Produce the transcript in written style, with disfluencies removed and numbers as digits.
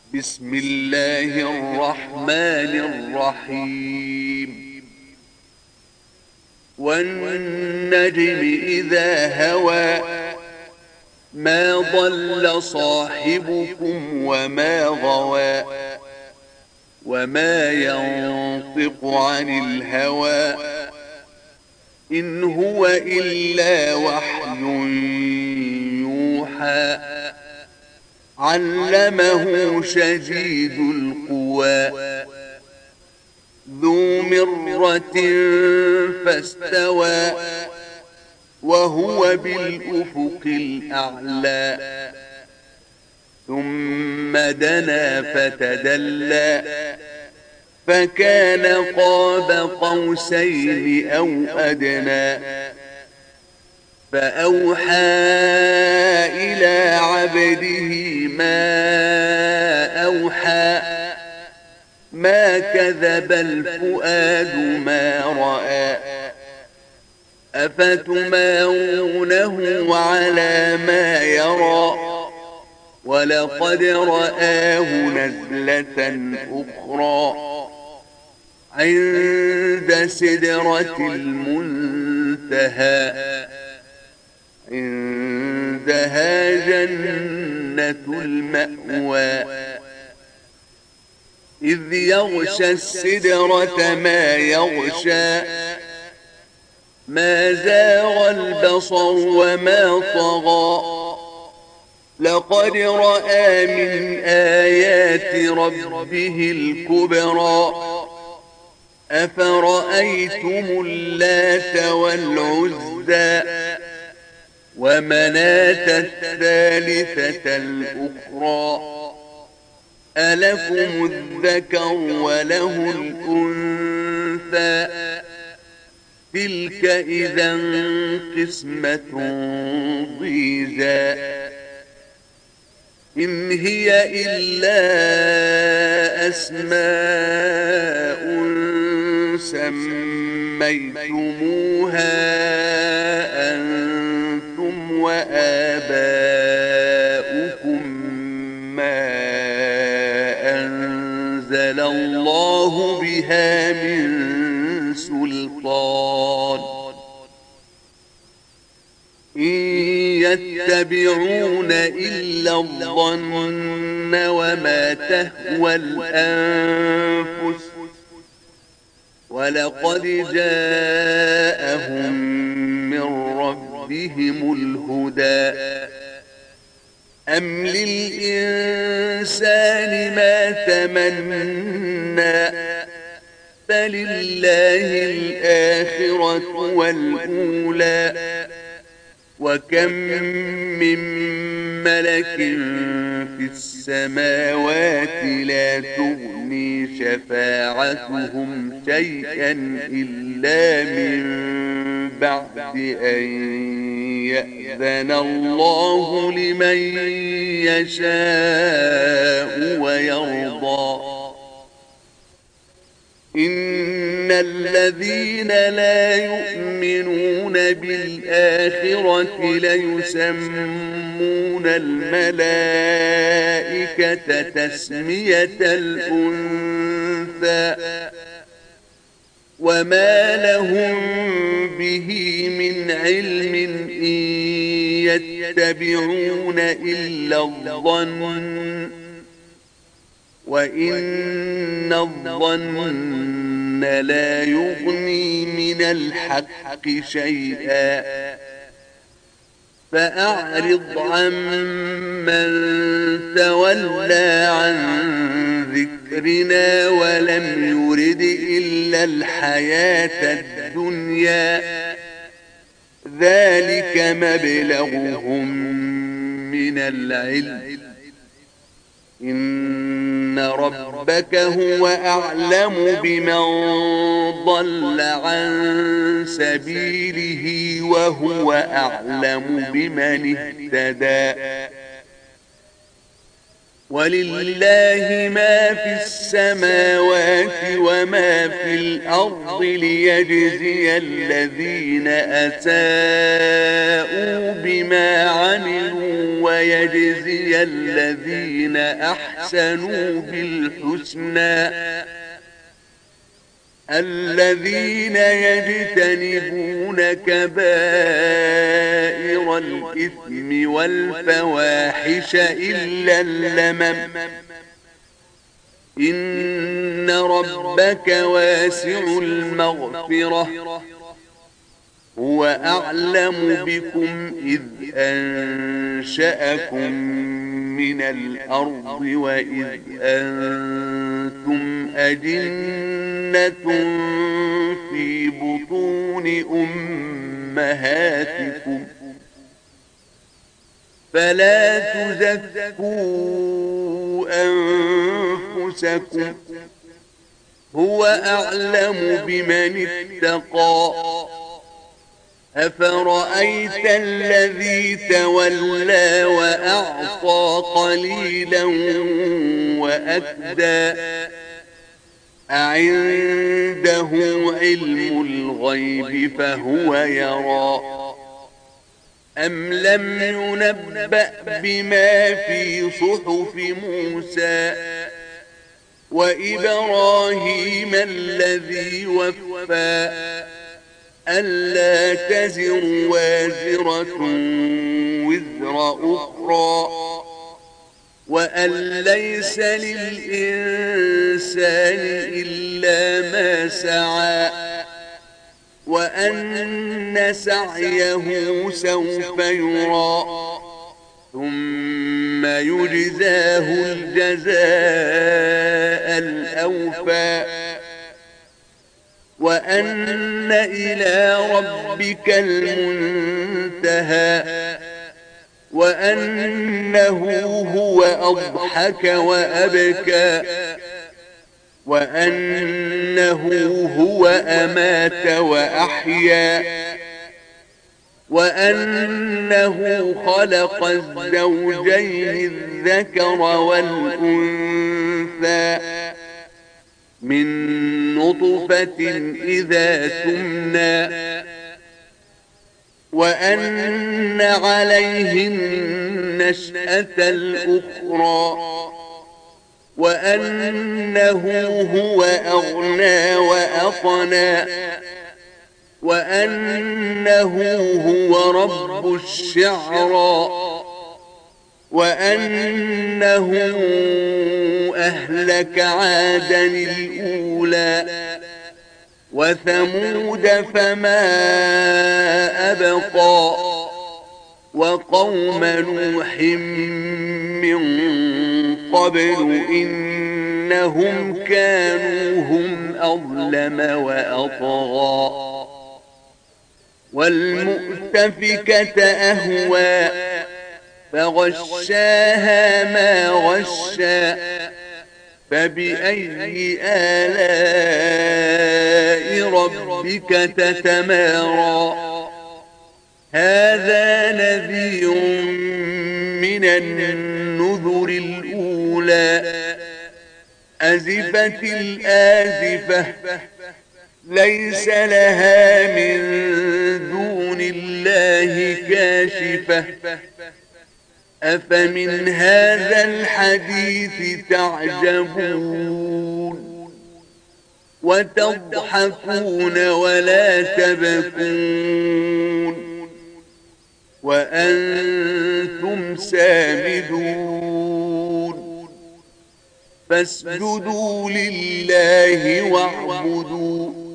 بسم الله الرحمن الرحيم والنجم إذا هوى ما ضل صاحبكم وما غوى وما ينطق عن الهوى إن هو إلا وحي يوحى علمه شديد القوى ذو مرة فاستوى وهو بالأفق الأعلى ثم دنا فتدلى فكان قاب قوسين أو أدنى فأوحى إلى عبده ما أوحى ما كذب الفؤاد ما رأى أفتمارونه على ما يرى ولقد رآه نزلة أخرى عند سدرة المنتهى عندها جنة المأوى إذ يغشى السدرة ما يغشى ما زاغ البصر وما طغى لقد رأى من آيات ربه الكبرى أفرأيتم اللات والعزى ومناة الثالثة الأخرى ألكم الذكر وله الأنثى تلك إذا قسمة ضيزى إن هي إلا أسماء سميتموها أنتم وآباؤكم ما أنزل الله بها من سلطان إن يتبعون إلا الظن وما تهوى الأنفس ولقد جاءهم من ربهم الهدى أم للإنسان ما تمنى فلله الآخرة والأولى وكم من ملك في السماوات لا تغني شفاعتهم شيئا إلا من بعد أن يأذن الله لمن يشاء ويرضى إن الذين لا يؤمنون بالآخرة ليسمون الملائكة تسمية الأنثى وما لهم به من علم إن يتبعون إلا الظن وإن الظن لا يغني من الحق شيئا فأعرض عمن تولى عن ذكرنا ولم يرد إلا الحياة الدنيا ذلك مبلغهم من العلم إن ربك هو أعلم بمن ضل عن سبيله وهو أعلم بمن اهتدى ولله ما في السماوات وما في الأرض ليجزي الذين أساءوا بما عملوا ويجزي الذين أحسنوا بالحسنى الذين يجتنبون كبائر الإثم والفواحش إلا اللمم إن ربك واسع المغفرة هو أعلم بكم إذ أنشأكم من الأرض وإذ أنتم أجنة في بطون أمهاتكم فلا تزكوا أنفسكم هو أعلم بمن اتقى أفرأيت الذي تولى وأعطى قليلا وأكدى أعنده علم الغيب فهو يرى أم لم ينبأ بما في صحف موسى وإبراهيم الذي وفى ألا تزر وازرة وزر أخرى وأن ليس للإنسان إلا ما سعى وأن سعيه سوف يرى ثم يجزاه الجزاء الأوفى وأن إلى ربك المنتهى وأنه هو أضحك وأبكى وأنه هو أمات وأحيا وأنه خلق الزوجين الذكر والأنثى من نطفة إذا تمنى وأن عليه النشأة الأخرى وأنه هو أغنى وأقنى وأنه هو رب الشعرى وأنه أهلك عادا الأولى وثمود فما أبقى وقوم نوح من قبل إنهم كانوا هم أظلم وأطغى والمؤتفكة أهوى فغشاها ما غشى فبأي آلاء ربك تتمارى هذا نذير من النذر الأولى أزفت الآزفة ليس لها من دون الله كاشفة أفمن هذا الحديث تعجبون وتضحكون ولا تبكون وأنتم سامدون فاسجدوا لله واعبدوا